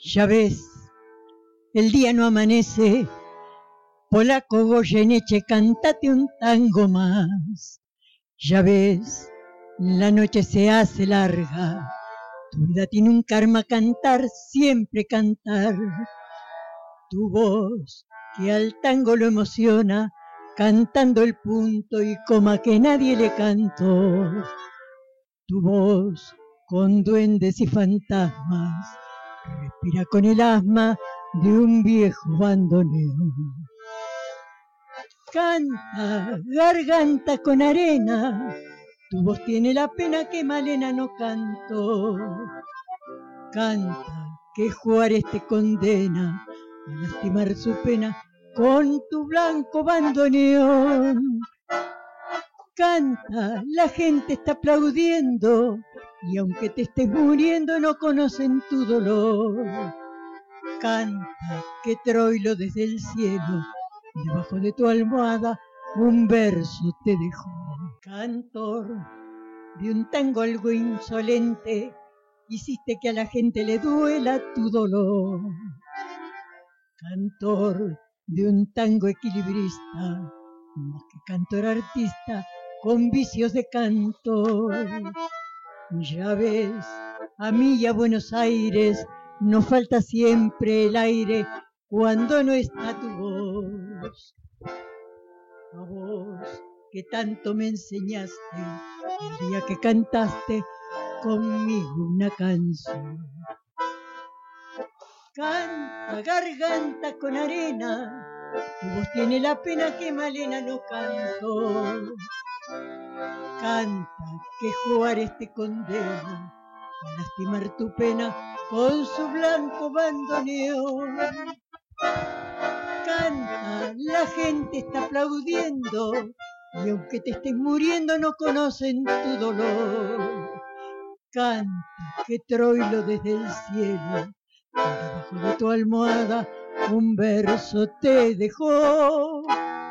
Ya ves, el día no amanece, polaco Goyeneche, cantate un tango más. Ya ves, la noche se hace larga, tu vida tiene un karma, cantar, siempre cantar. Tu voz, que al tango lo emociona, cantando el punto y coma que nadie le cantó. Tu voz, con duendes y fantasmas, respira con el asma de un viejo bandoneón. Canta, garganta con arena, tu voz tiene la pena que Malena no cantó. Canta, que Juárez te condena a lastimar su pena con tu blanco bandoneón. Canta, la gente está aplaudiendo y aunque te estés muriendo no conocen tu dolor. Canta, que Troilo desde el cielo, debajo de tu almohada, un verso te dejó. Cantor de un tango algo insolente, hiciste que a la gente le duela tu dolor. Cantor de un tango equilibrista, más que cantor artista, con vicios de cantor. Ya ves, a mí y a Buenos Aires nos falta siempre el aire cuando no está tu voz. A vos que tanto me enseñaste el día que cantaste conmigo una canción. Canta, garganta con arena, tu voz tiene la pena que Malena no cantó. Canta, que Juárez te condena a lastimar tu pena con su blanco bandoneón. Canta, la gente está aplaudiendo y aunque te estés muriendo no conocen tu dolor. Canta, que Troilo desde el cielo, debajo de tu almohada, un verso te dejó.